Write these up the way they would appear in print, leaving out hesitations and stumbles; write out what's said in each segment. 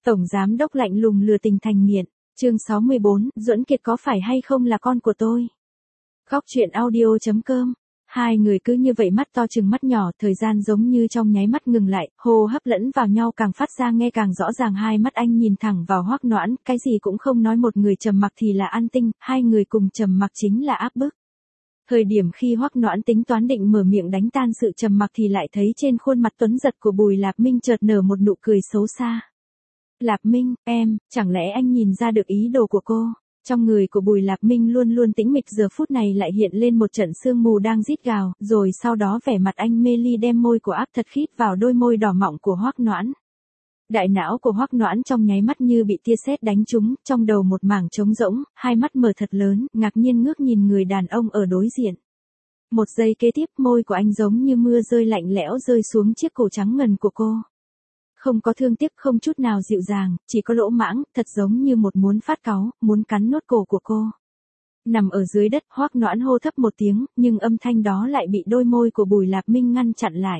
Tổng giám đốc lạnh lùng lừa tình thành nghiện. Chương 64, Duẫn Kiệt có phải hay không là con của tôi? Góc truyện audio.com. Hai người cứ như vậy mắt to chừng mắt nhỏ, thời gian giống như trong nháy mắt ngừng lại, hô hấp lẫn vào nhau càng phát ra nghe càng rõ ràng. Hai mắt anh nhìn thẳng vào Hoắc Noãn, cái gì cũng không nói, một người trầm mặc thì là an tinh, hai người cùng trầm mặc chính là áp bức. Thời điểm khi Hoắc Noãn tính toán định mở miệng đánh tan sự trầm mặc thì lại thấy trên khuôn mặt tuấn giật của Bùi Lạp Minh chợt nở một nụ cười xấu xa. Lạp Minh, em, chẳng lẽ anh nhìn ra được ý đồ của cô? Trong người của Bùi Lạp Minh luôn luôn tĩnh mịch, giờ phút này lại hiện lên một trận sương mù đang rít gào, rồi sau đó vẻ mặt anh mê ly đem môi của áp thật khít vào đôi môi đỏ mọng của Hoắc Noãn. Đại não của Hoắc Noãn trong nháy mắt như bị tia sét đánh trúng, trong đầu một mảng trống rỗng, hai mắt mở thật lớn, ngạc nhiên ngước nhìn người đàn ông ở đối diện. Một giây kế tiếp, môi của anh giống như mưa rơi lạnh lẽo rơi xuống chiếc cổ trắng ngần của cô. Không có thương tiếc, không chút nào dịu dàng, chỉ có lỗ mãng, thật giống như một muốn phát cáu, muốn cắn nốt cổ của cô. Nằm ở dưới đất, Hoắc Noãn hô thấp một tiếng, nhưng âm thanh đó lại bị đôi môi của Bùi Lạp Minh ngăn chặn lại.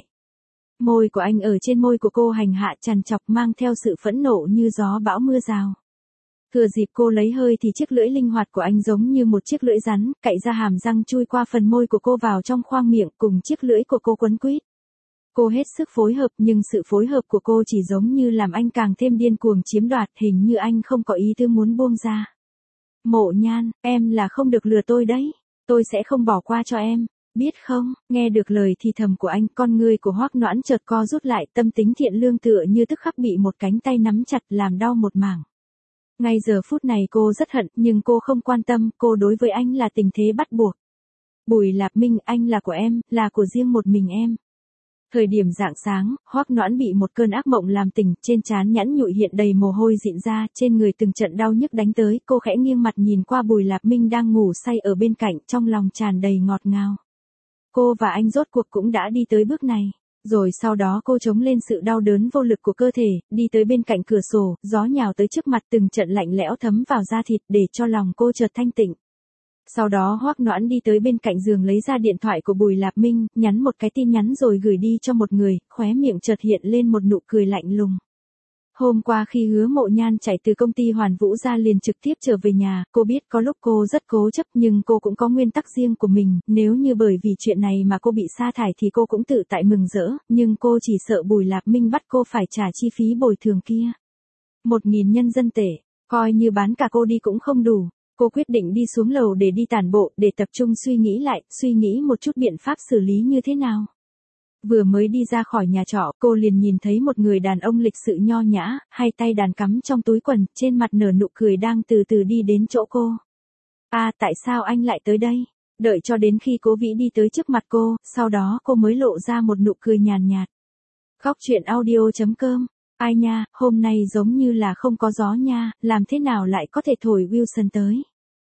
Môi của anh ở trên môi của cô hành hạ trằn trọc, mang theo sự phẫn nộ như gió bão mưa rào. Thừa dịp cô lấy hơi thì chiếc lưỡi linh hoạt của anh giống như một chiếc lưỡi rắn, cạy ra hàm răng chui qua phần môi của cô vào trong khoang miệng, cùng chiếc lưỡi của cô quấn quýt. Cô hết sức phối hợp, nhưng sự phối hợp của cô chỉ giống như làm anh càng thêm điên cuồng chiếm đoạt, hình như anh không có ý tư muốn buông ra. Mộ Nhan, em là không được lừa tôi đấy, tôi sẽ không bỏ qua cho em, biết không? Nghe được lời thì thầm của anh, con người của Hoắc Noãn chợt co rút lại, tâm tính thiện lương tựa như tức khắc bị một cánh tay nắm chặt làm đau một mảng. Ngay giờ phút này cô rất hận, nhưng cô không quan tâm, cô đối với anh là tình thế bắt buộc. Bùi Lạp Minh, anh là của em, là của riêng một mình em. Thời điểm rạng sáng, Hoắc Noãn bị một cơn ác mộng làm tỉnh, trên trán nhẵn nhụi hiện đầy mồ hôi dịn ra, trên người từng trận đau nhức đánh tới, cô khẽ nghiêng mặt nhìn qua Bùi Lạp Minh đang ngủ say ở bên cạnh, trong lòng tràn đầy ngọt ngào. Cô và anh rốt cuộc cũng đã đi tới bước này. Rồi sau đó cô chống lên sự đau đớn vô lực của cơ thể, đi tới bên cạnh cửa sổ, gió nhào tới trước mặt, từng trận lạnh lẽo thấm vào da thịt để cho lòng cô chợt thanh tịnh. Sau đó Hoắc Noãn đi tới bên cạnh giường lấy ra điện thoại của Bùi Lạp Minh, nhắn một cái tin nhắn rồi gửi đi cho một người, khóe miệng chợt hiện lên một nụ cười lạnh lùng. Hôm qua khi Hứa Mộ Nhan chạy từ công ty Hoàn Vũ ra liền trực tiếp trở về nhà, cô biết có lúc cô rất cố chấp nhưng cô cũng có nguyên tắc riêng của mình, nếu như bởi vì chuyện này mà cô bị sa thải thì cô cũng tự tại mừng rỡ, nhưng cô chỉ sợ Bùi Lạp Minh bắt cô phải trả chi phí bồi thường kia. 1.000 nhân dân tệ, coi như bán cả cô đi cũng không đủ. Cô quyết định đi xuống lầu để đi tản bộ, để tập trung suy nghĩ lại, suy nghĩ một chút biện pháp xử lý như thế nào. Vừa mới đi ra khỏi nhà trọ, cô liền nhìn thấy một người đàn ông lịch sự nho nhã, hai tay đàn cắm trong túi quần, trên mặt nở nụ cười đang từ từ đi đến chỗ cô. Tại sao anh lại tới đây? Đợi cho đến khi Cố Vĩ đi tới trước mặt cô, sau đó cô mới lộ ra một nụ cười nhàn nhạt. Góc truyện audio.com. Ai nha, hôm nay giống như là không có gió nha, làm thế nào lại có thể thổi Wilson tới?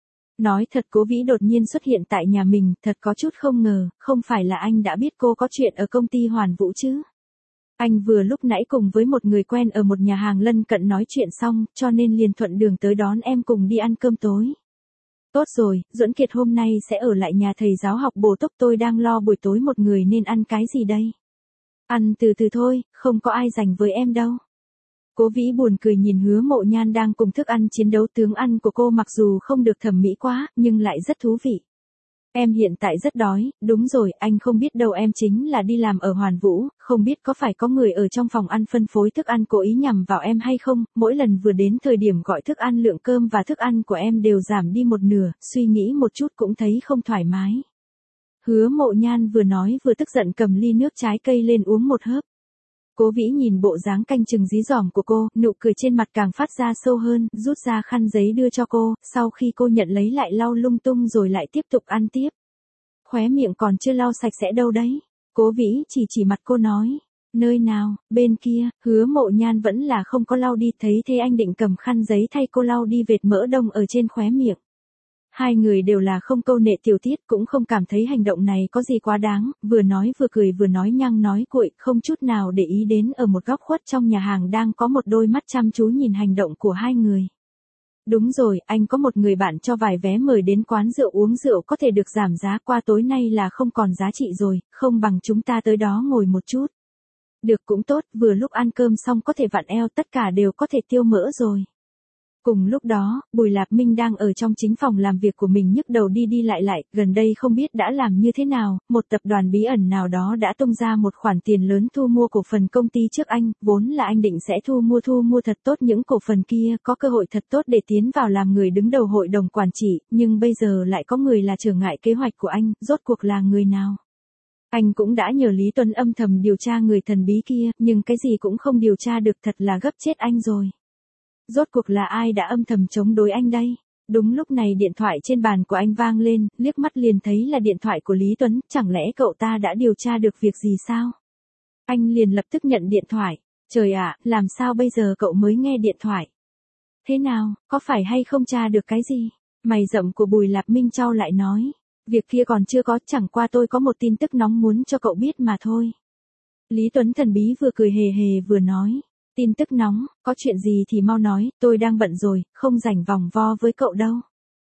Nói thật, Cố Vĩ đột nhiên xuất hiện tại nhà mình, thật có chút không ngờ, không phải là anh đã biết cô có chuyện ở công ty Hoàn Vũ chứ? Anh vừa lúc nãy cùng với một người quen ở một nhà hàng lân cận nói chuyện xong, cho nên liền thuận đường tới đón em cùng đi ăn cơm tối. Tốt rồi, Duẫn Kiệt hôm nay sẽ ở lại nhà thầy giáo học bổ túc, tôi đang lo buổi tối một người nên ăn cái gì đây? Ăn từ từ thôi, không có ai rảnh với em đâu. Cố Vĩ buồn cười nhìn Hứa Mộ Nhan đang cùng thức ăn chiến đấu, tướng ăn của cô mặc dù không được thẩm mỹ quá, nhưng lại rất thú vị. Em hiện tại rất đói, đúng rồi, anh không biết đâu, em chính là đi làm ở Hoàn Vũ, không biết có phải có người ở trong phòng ăn phân phối thức ăn cố ý nhằm vào em hay không, mỗi lần vừa đến thời điểm gọi thức ăn lượng cơm và thức ăn của em đều giảm đi một nửa, suy nghĩ một chút cũng thấy không thoải mái. Hứa Mộ Nhan vừa nói vừa tức giận cầm ly nước trái cây lên uống một hớp. Cố Vĩ nhìn bộ dáng canh chừng dí dỏm của cô, nụ cười trên mặt càng phát ra sâu hơn, rút ra khăn giấy đưa cho cô, sau khi cô nhận lấy lại lau lung tung rồi lại tiếp tục ăn tiếp. Khóe miệng còn chưa lau sạch sẽ đâu đấy. Cố Vĩ chỉ mặt cô nói. Nơi nào, bên kia, Hứa Mộ Nhan vẫn là không có lau đi, thấy thế anh định cầm khăn giấy thay cô lau đi vệt mỡ đông ở trên khóe miệng. Hai người đều là không câu nệ tiểu tiết, cũng không cảm thấy hành động này có gì quá đáng, vừa nói vừa cười vừa nói nhăng nói cuội, không chút nào để ý đến ở một góc khuất trong nhà hàng đang có một đôi mắt chăm chú nhìn hành động của hai người. Đúng rồi, anh có một người bạn cho vài vé mời đến quán rượu uống rượu có thể được giảm giá, qua tối nay là không còn giá trị rồi, không bằng chúng ta tới đó ngồi một chút. Được cũng tốt, vừa lúc ăn cơm xong có thể vặn eo, tất cả đều có thể tiêu mỡ rồi. Cùng lúc đó, Bùi Lạp Minh đang ở trong chính phòng làm việc của mình nhức đầu đi đi lại, gần đây không biết đã làm như thế nào, một tập đoàn bí ẩn nào đó đã tung ra một khoản tiền lớn thu mua cổ phần công ty trước anh, vốn là anh định sẽ thu mua thật tốt những cổ phần kia, có cơ hội thật tốt để tiến vào làm người đứng đầu hội đồng quản trị, nhưng bây giờ lại có người là trở ngại kế hoạch của anh, rốt cuộc là người nào? Anh cũng đã nhờ Lý Tuấn âm thầm điều tra người thần bí kia, nhưng cái gì cũng không điều tra được, thật là gấp chết anh rồi. Rốt cuộc là ai đã âm thầm chống đối anh đây? Đúng lúc này điện thoại trên bàn của anh vang lên, liếc mắt liền thấy là điện thoại của Lý Tuấn, chẳng lẽ cậu ta đã điều tra được việc gì sao? Anh liền lập tức nhận điện thoại. Trời ạ, làm sao bây giờ cậu mới nghe điện thoại? Thế nào, có phải hay không tra được cái gì? Mày rậm của Bùi Lạp Minh chau lại nói. Việc kia còn chưa có, chẳng qua tôi có một tin tức nóng muốn cho cậu biết mà thôi. Lý Tuấn thần bí vừa cười hề hề vừa nói. Tin tức nóng, có chuyện gì thì mau nói, tôi đang bận rồi, không rảnh vòng vo với cậu đâu.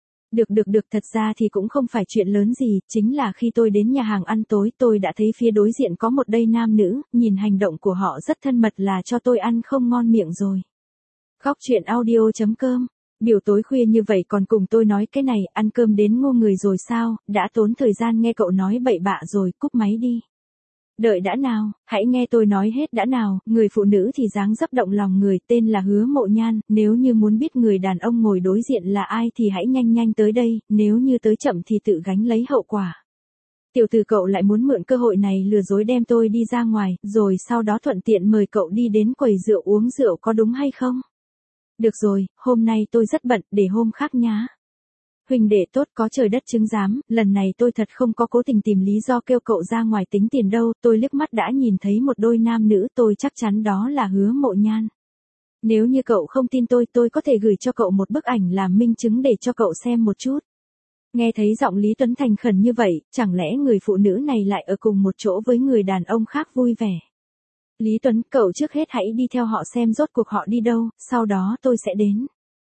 Được, thật ra thì cũng không phải chuyện lớn gì, chính là khi tôi đến nhà hàng ăn tối tôi đã thấy phía đối diện có một đôi nam nữ, nhìn hành động của họ rất thân mật là cho tôi ăn không ngon miệng rồi. Góc truyện audio.com. Biểu tối khuya như vậy còn cùng tôi nói cái này, ăn cơm đến ngu người rồi sao, đã tốn thời gian nghe cậu nói bậy bạ rồi, cúp máy đi. Đợi đã nào, hãy nghe tôi nói hết đã nào, người phụ nữ thì dáng dấp động lòng người, tên là Hứa Mộ Nhan, nếu như muốn biết người đàn ông ngồi đối diện là ai thì hãy nhanh tới đây, nếu như tới chậm thì tự gánh lấy hậu quả. Tiểu tử cậu lại muốn mượn cơ hội này lừa dối đem tôi đi ra ngoài, rồi sau đó thuận tiện mời cậu đi đến quầy rượu uống rượu có đúng hay không? Được rồi, hôm nay tôi rất bận, để hôm khác nhá. Huynh đệ tốt có trời đất chứng giám, lần này tôi thật không có cố tình tìm lý do kêu cậu ra ngoài tính tiền đâu, tôi liếc mắt đã nhìn thấy một đôi nam nữ, tôi chắc chắn đó là Hứa Mộ Nhan. Nếu như cậu không tin tôi có thể gửi cho cậu một bức ảnh làm minh chứng để cho cậu xem một chút. Nghe thấy giọng Lý Tuấn thành khẩn như vậy, chẳng lẽ người phụ nữ này lại ở cùng một chỗ với người đàn ông khác vui vẻ. Lý Tuấn, cậu trước hết hãy đi theo họ xem rốt cuộc họ đi đâu, sau đó tôi sẽ đến.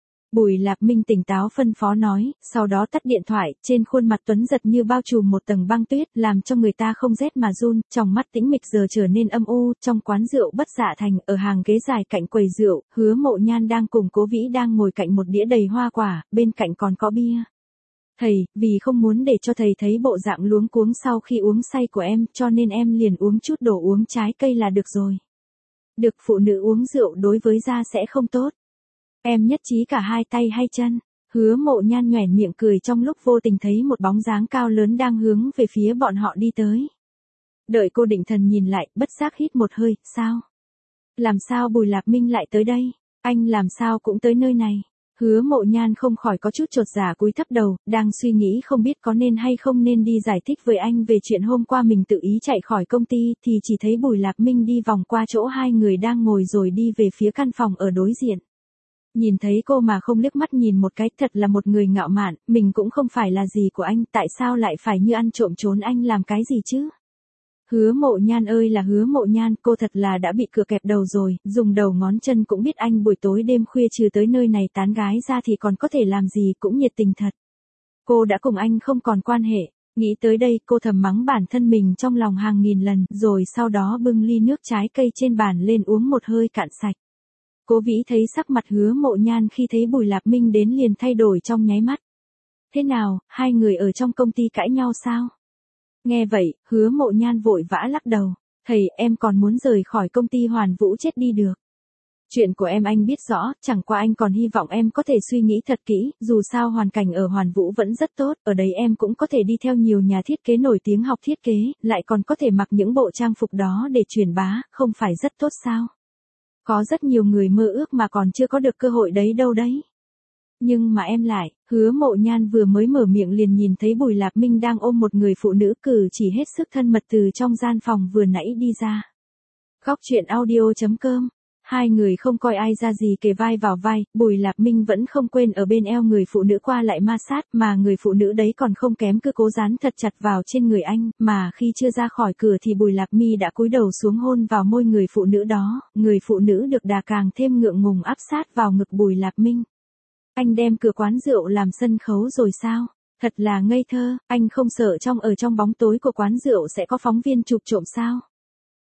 Bùi Lạp Minh tỉnh táo phân phó nói, sau đó tắt điện thoại, trên khuôn mặt Tuấn giật như bao trùm một tầng băng tuyết, làm cho người ta không rét mà run, trong mắt tĩnh mịch giờ trở nên âm u, trong quán rượu Bất Dạ Thành, ở hàng ghế dài cạnh quầy rượu, Hứa Mộ Nhan đang cùng Cố Vĩ đang ngồi cạnh một đĩa đầy hoa quả, bên cạnh còn có bia. Thầy, vì không muốn để cho thầy thấy bộ dạng luống cuống sau khi uống say của em, cho nên em liền uống chút đồ uống trái cây là được rồi. Được, phụ nữ uống rượu đối với da sẽ không tốt. Em nhất trí cả hai tay hay chân. Hứa Mộ Nhan nhoẻn miệng cười trong lúc vô tình thấy một bóng dáng cao lớn đang hướng về phía bọn họ đi tới. Đợi cô định thần nhìn lại, bất giác hít một hơi, sao? Làm sao Bùi Lạp Minh lại tới đây? Anh làm sao cũng tới nơi này? Hứa Mộ Nhan không khỏi có chút chột dạ cúi thấp đầu, đang suy nghĩ không biết có nên hay không nên đi giải thích với anh về chuyện hôm qua mình tự ý chạy khỏi công ty, thì chỉ thấy Bùi Lạp Minh đi vòng qua chỗ hai người đang ngồi rồi đi về phía căn phòng ở đối diện. Nhìn thấy cô mà không liếc mắt nhìn một cái, thật là một người ngạo mạn, mình cũng không phải là gì của anh, tại sao lại phải như ăn trộm trốn anh làm cái gì chứ? Hứa Mộ Nhan ơi là Hứa Mộ Nhan, cô thật là đã bị cửa kẹp đầu rồi, dùng đầu ngón chân cũng biết anh buổi tối đêm khuya trừ tới nơi này tán gái ra thì còn có thể làm gì, cũng nhiệt tình thật. Cô đã cùng anh không còn quan hệ, nghĩ tới đây cô thầm mắng bản thân mình trong lòng hàng nghìn lần, rồi sau đó bưng ly nước trái cây trên bàn lên uống một hơi cạn sạch. Cố Vĩ thấy sắc mặt Hứa Mộ Nhan khi thấy Bùi Lạp Minh đến liền thay đổi trong nháy mắt. Thế nào, hai người ở trong công ty cãi nhau sao? Nghe vậy, Hứa Mộ Nhan vội vã lắc đầu. Thầy, em còn muốn rời khỏi công ty Hoàn Vũ chết đi được. Chuyện của em anh biết rõ, chẳng qua anh còn hy vọng em có thể suy nghĩ thật kỹ, dù sao hoàn cảnh ở Hoàn Vũ vẫn rất tốt, ở đấy em cũng có thể đi theo nhiều nhà thiết kế nổi tiếng học thiết kế, lại còn có thể mặc những bộ trang phục đó để truyền bá, không phải rất tốt sao? Có rất nhiều người mơ ước mà còn chưa có được cơ hội đấy đâu đấy. Nhưng mà em lại, Hứa Mộ Nhan vừa mới mở miệng liền nhìn thấy Bùi Lạp Minh đang ôm một người phụ nữ cử chỉ hết sức thân mật từ trong gian phòng vừa nãy đi ra. Góc truyện audio.com. Hai người không coi ai ra gì kề vai vào vai, Bùi Lạp Minh vẫn không quên ở bên eo người phụ nữ qua lại ma sát, mà người phụ nữ đấy còn không kém cứ cố dán thật chặt vào trên người anh, mà khi chưa ra khỏi cửa thì Bùi Lạp Mi đã cúi đầu xuống hôn vào môi người phụ nữ đó, người phụ nữ được đà càng thêm ngượng ngùng áp sát vào ngực Bùi Lạp Minh. Anh đem cửa quán rượu làm sân khấu rồi sao? Thật là ngây thơ, anh không sợ ở trong bóng tối của quán rượu sẽ có phóng viên chụp trộm sao?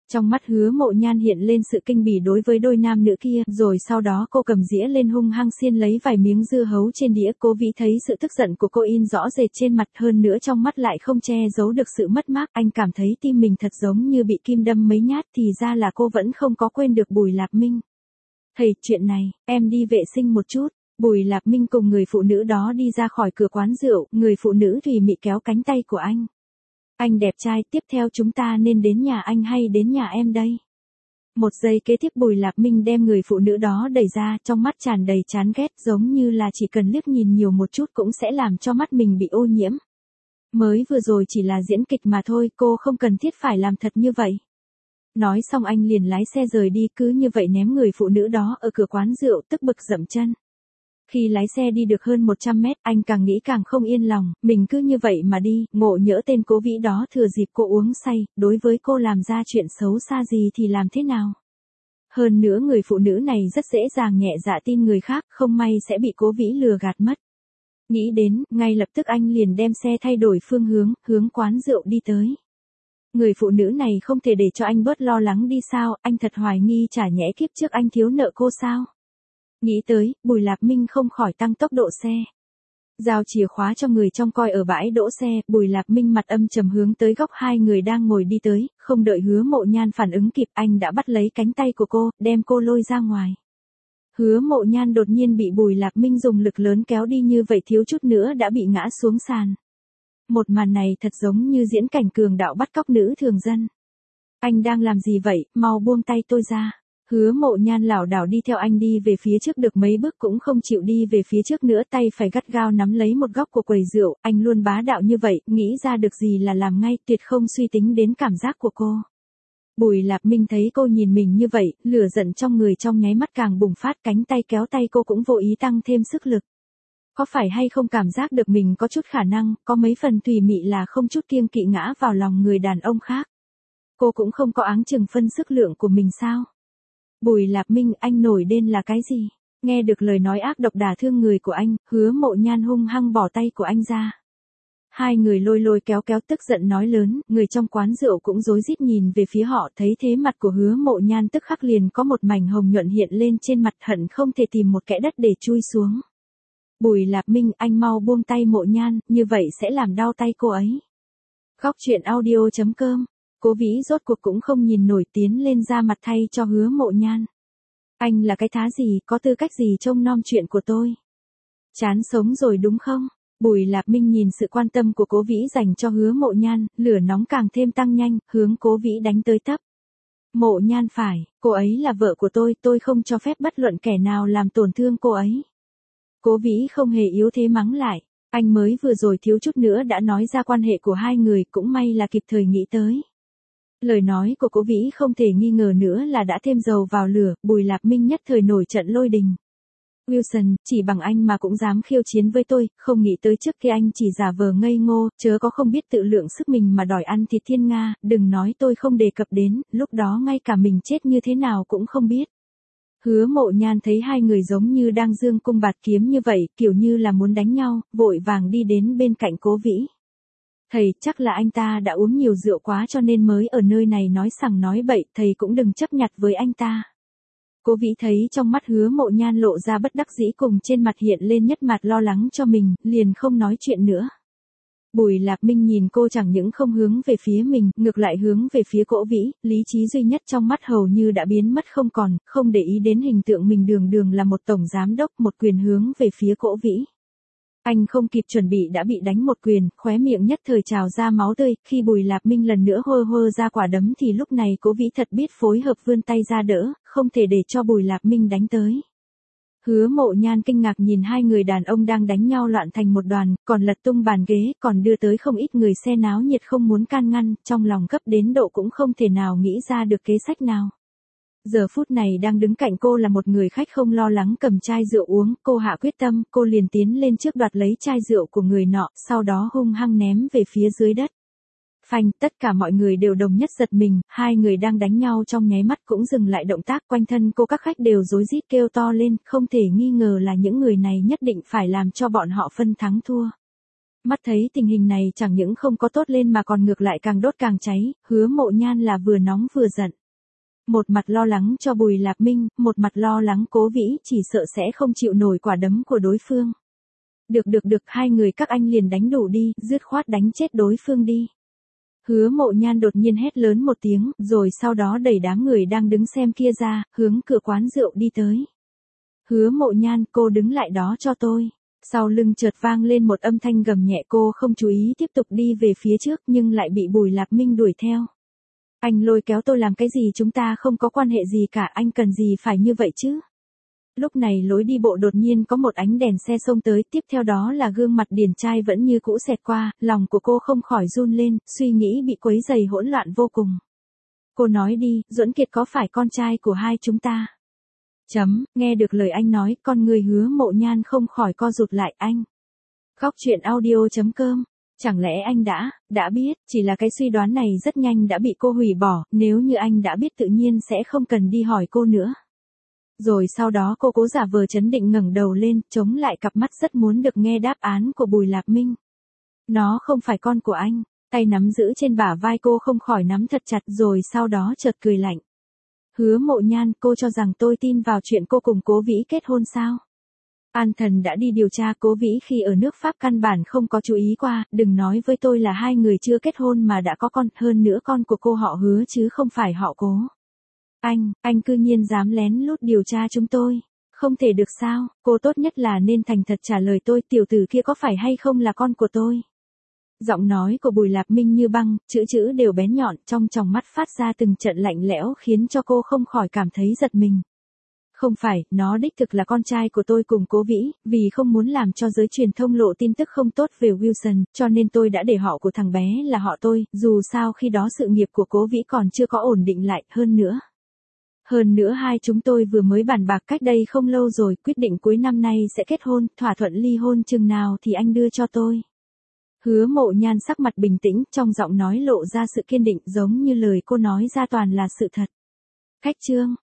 Trong mắt Hứa Mộ Nhan hiện lên sự kinh bỉ đối với đôi nam nữ kia, rồi sau đó cô cầm dĩa lên hung hăng xiên lấy vài miếng dưa hấu trên đĩa. Cố Vĩ thấy sự tức giận của cô in rõ rệt trên mặt, hơn nữa trong mắt lại không che giấu được sự mất mát. Anh cảm thấy tim mình thật giống như bị kim đâm mấy nhát, thì ra là cô vẫn không có quên được Bùi Lạp Minh. Thầy, chuyện này, em đi vệ sinh một chút. Bùi Lạp Minh cùng người phụ nữ đó đi ra khỏi cửa quán rượu, người phụ nữ thùy mị kéo cánh tay của anh. Anh đẹp trai, tiếp theo chúng ta nên đến nhà anh hay đến nhà em đây? Một giây kế tiếp Bùi Lạp Minh đem người phụ nữ đó đẩy ra, trong mắt tràn đầy chán ghét, giống như là chỉ cần liếc nhìn nhiều một chút cũng sẽ làm cho mắt mình bị ô nhiễm. Mới vừa rồi chỉ là diễn kịch mà thôi, cô không cần thiết phải làm thật như vậy. Nói xong anh liền lái xe rời đi, cứ như vậy ném người phụ nữ đó ở cửa quán rượu, tức bực dậm chân. Khi lái xe đi được hơn 100 mét, anh càng nghĩ càng không yên lòng, mình cứ như vậy mà đi, ngộ nhỡ tên Cố Vĩ đó thừa dịp cô uống say, đối với cô làm ra chuyện xấu xa gì thì làm thế nào? Hơn nữa người phụ nữ này rất dễ dàng nhẹ dạ tin người khác, không may sẽ bị Cố Vĩ lừa gạt mất. Nghĩ đến, ngay lập tức anh liền đem xe thay đổi phương hướng, hướng quán rượu đi tới. Người phụ nữ này không thể để cho anh bớt lo lắng đi sao, anh thật hoài nghi chả nhẽ kiếp trước anh thiếu nợ cô sao? Nghĩ tới, Bùi Lạp Minh không khỏi tăng tốc độ xe. Giao chìa khóa cho người trông coi ở bãi đỗ xe, Bùi Lạp Minh mặt âm trầm hướng tới góc hai người đang ngồi đi tới, không đợi Hứa Mộ Nhan phản ứng kịp, anh đã bắt lấy cánh tay của cô, đem cô lôi ra ngoài. Hứa Mộ Nhan đột nhiên bị Bùi Lạp Minh dùng lực lớn kéo đi như vậy, thiếu chút nữa đã bị ngã xuống sàn. Một màn này thật giống như diễn cảnh cường đạo bắt cóc nữ thường dân. Anh đang làm gì vậy, mau buông tay tôi ra. Hứa Mộ Nhan lảo đảo đi theo anh đi về phía trước được mấy bước cũng không chịu đi về phía trước nữa, tay phải gắt gao nắm lấy một góc của quầy rượu, anh luôn bá đạo như vậy, nghĩ ra được gì là làm ngay, tuyệt không suy tính đến cảm giác của cô. Bùi Lạp Minh thấy cô nhìn mình như vậy, lửa giận trong người trong nháy mắt càng bùng phát, cánh tay kéo tay cô cũng vô ý tăng thêm sức lực. Có phải hay không cảm giác được mình có chút khả năng, có mấy phần thùy mị là không chút kiêng kỵ ngã vào lòng người đàn ông khác. Cô cũng không có áng chừng phân sức lượng của mình sao? Bùi Lạp Minh, anh nổi điên là cái gì? Nghe được lời nói ác độc đả thương người của anh, Hứa Mộ Nhan hung hăng bỏ tay của anh ra. Hai người lôi lôi kéo kéo tức giận nói lớn, người trong quán rượu cũng rối rít nhìn về phía họ, thấy thế mặt của Hứa Mộ Nhan tức khắc liền có một mảnh hồng nhuận hiện lên trên mặt, hận không thể tìm một kẽ đất để chui xuống. Bùi Lạp Minh, anh mau buông tay Mộ Nhan, như vậy sẽ làm đau tay cô ấy. Góc truyện audio.com. Cố Vĩ rốt cuộc cũng không nhìn nổi, tiến lên ra mặt thay cho Hứa Mộ Nhan. Anh là cái thá gì, có tư cách gì trông nom chuyện của tôi? Chán sống rồi đúng không? Bùi Lạp Minh nhìn sự quan tâm của Cố Vĩ dành cho Hứa Mộ Nhan, lửa nóng càng thêm tăng nhanh, hướng Cố Vĩ đánh tới tấp. Mộ Nhan phải, cô ấy là vợ của tôi không cho phép bất luận kẻ nào làm tổn thương cô ấy. Cố Vĩ không hề yếu thế mắng lại, anh mới vừa rồi thiếu chút nữa đã nói ra quan hệ của hai người, cũng may là kịp thời nghĩ tới. Lời nói của Cố Vĩ không thể nghi ngờ nữa là đã thêm dầu vào lửa, Bùi Lạp Minh nhất thời nổi trận lôi đình. Wilson, chỉ bằng anh mà cũng dám khiêu chiến với tôi, không nghĩ tới trước kia anh chỉ giả vờ ngây ngô, chớ có không biết tự lượng sức mình mà đòi ăn thịt thiên nga, đừng nói tôi không đề cập đến, lúc đó ngay cả mình chết như thế nào cũng không biết. Hứa Mộ Nhan thấy hai người giống như đang dương cung bạt kiếm như vậy, kiểu như là muốn đánh nhau, vội vàng đi đến bên cạnh Cố Vĩ. Thầy, chắc là anh ta đã uống nhiều rượu quá cho nên mới ở nơi này nói sằng nói bậy, thầy cũng đừng chấp nhặt với anh ta. Cố Vĩ thấy trong mắt Hứa Mộ Nhan lộ ra bất đắc dĩ cùng trên mặt hiện lên nhất mặt lo lắng cho mình, liền không nói chuyện nữa. Bùi Lạp Minh nhìn cô chẳng những không hướng về phía mình, ngược lại hướng về phía Cố Vĩ, lý trí duy nhất trong mắt hầu như đã biến mất không còn, không để ý đến hình tượng mình đường đường là một tổng giám đốc, một quyền hướng về phía Cố Vĩ. Anh không kịp chuẩn bị đã bị đánh một quyền, khóe miệng nhất thời trào ra máu tươi, khi Bùi Lạp Minh lần nữa hơ hơ ra quả đấm thì lúc này Cố Vĩ thật biết phối hợp vươn tay ra đỡ, không thể để cho Bùi Lạp Minh đánh tới. Hứa Mộ Nhan kinh ngạc nhìn hai người đàn ông đang đánh nhau loạn thành một đoàn, còn lật tung bàn ghế, còn đưa tới không ít người xe náo nhiệt không muốn can ngăn, trong lòng gấp đến độ cũng không thể nào nghĩ ra được kế sách nào. Giờ phút này đang đứng cạnh cô là một người khách không lo lắng cầm chai rượu uống, cô hạ quyết tâm, cô liền tiến lên trước đoạt lấy chai rượu của người nọ, sau đó hung hăng ném về phía dưới đất. Phanh, tất cả mọi người đều đồng nhất giật mình, hai người đang đánh nhau trong nháy mắt cũng dừng lại động tác, quanh thân cô các khách đều rối rít kêu to lên, không thể nghi ngờ là những người này nhất định phải làm cho bọn họ phân thắng thua. Mắt thấy tình hình này chẳng những không có tốt lên mà còn ngược lại càng đốt càng cháy, Hứa Mộ Nhan là vừa nóng vừa giận. Một mặt lo lắng cho Bùi Lạc Minh, một mặt lo lắng Cố Vĩ chỉ sợ sẽ không chịu nổi quả đấm của đối phương. Được, hai người các anh liền đánh đủ đi, dứt khoát đánh chết đối phương đi. Hứa Mộ Nhan đột nhiên hét lớn một tiếng, rồi sau đó đẩy đám người đang đứng xem kia ra, hướng cửa quán rượu đi tới. Hứa Mộ Nhan, cô đứng lại đó cho tôi. Sau lưng chợt vang lên một âm thanh gầm nhẹ, cô không chú ý tiếp tục đi về phía trước nhưng lại bị Bùi Lạc Minh đuổi theo. Anh lôi kéo tôi làm cái gì, chúng ta không có quan hệ gì cả, anh cần gì phải như vậy chứ? Lúc này lối đi bộ đột nhiên có một ánh đèn xe xông tới, tiếp theo đó là gương mặt điển trai vẫn như cũ xẹt qua, lòng của cô không khỏi run lên, suy nghĩ bị quấy dày hỗn loạn vô cùng. Cô nói đi, Duẫn Kiệt có phải con trai của hai chúng ta? Nghe được lời anh nói, con người Hứa Mộ Nhan không khỏi co rụt lại. Anh. Khóc chuyện audio.com. Chẳng lẽ anh đã biết, chỉ là cái suy đoán này rất nhanh đã bị cô hủy bỏ, nếu như anh đã biết tự nhiên sẽ không cần đi hỏi cô nữa. Rồi sau đó cô cố giả vờ trấn định ngẩng đầu lên, chống lại cặp mắt rất muốn được nghe đáp án của Bùi Lạc Minh. Nó không phải con của anh, tay nắm giữ trên bả vai cô không khỏi nắm thật chặt, rồi sau đó chợt cười lạnh. Hứa Mộ Nhan, cô cho rằng tôi tin vào chuyện cô cùng Cố Vĩ kết hôn sao? An Thần đã đi điều tra, Cố Vĩ khi ở nước Pháp căn bản không có chú ý qua, đừng nói với tôi là hai người chưa kết hôn mà đã có con, hơn nữa con của cô họ Hứa chứ không phải họ Cố. Anh cư nhiên dám lén lút điều tra chúng tôi. Không thể được sao, cô tốt nhất là nên thành thật trả lời tôi, tiểu tử kia có phải hay không là con của tôi? Giọng nói của Bùi Lạc Minh như băng, chữ đều bén nhọn, trong tròng mắt phát ra từng trận lạnh lẽo khiến cho cô không khỏi cảm thấy giật mình. Không phải, nó đích thực là con trai của tôi cùng Cố Vĩ, vì không muốn làm cho giới truyền thông lộ tin tức không tốt về Wilson, cho nên tôi đã để họ của thằng bé là họ tôi, dù sao khi đó sự nghiệp của Cố Vĩ còn chưa có ổn định lại, Hơn nữa hai chúng tôi vừa mới bàn bạc cách đây không lâu rồi, quyết định cuối năm nay sẽ kết hôn, thỏa thuận ly hôn chừng nào thì anh đưa cho tôi. Hứa Mộ Nhan sắc mặt bình tĩnh, trong giọng nói lộ ra sự kiên định, giống như lời cô nói ra toàn là sự thật. Khách trương,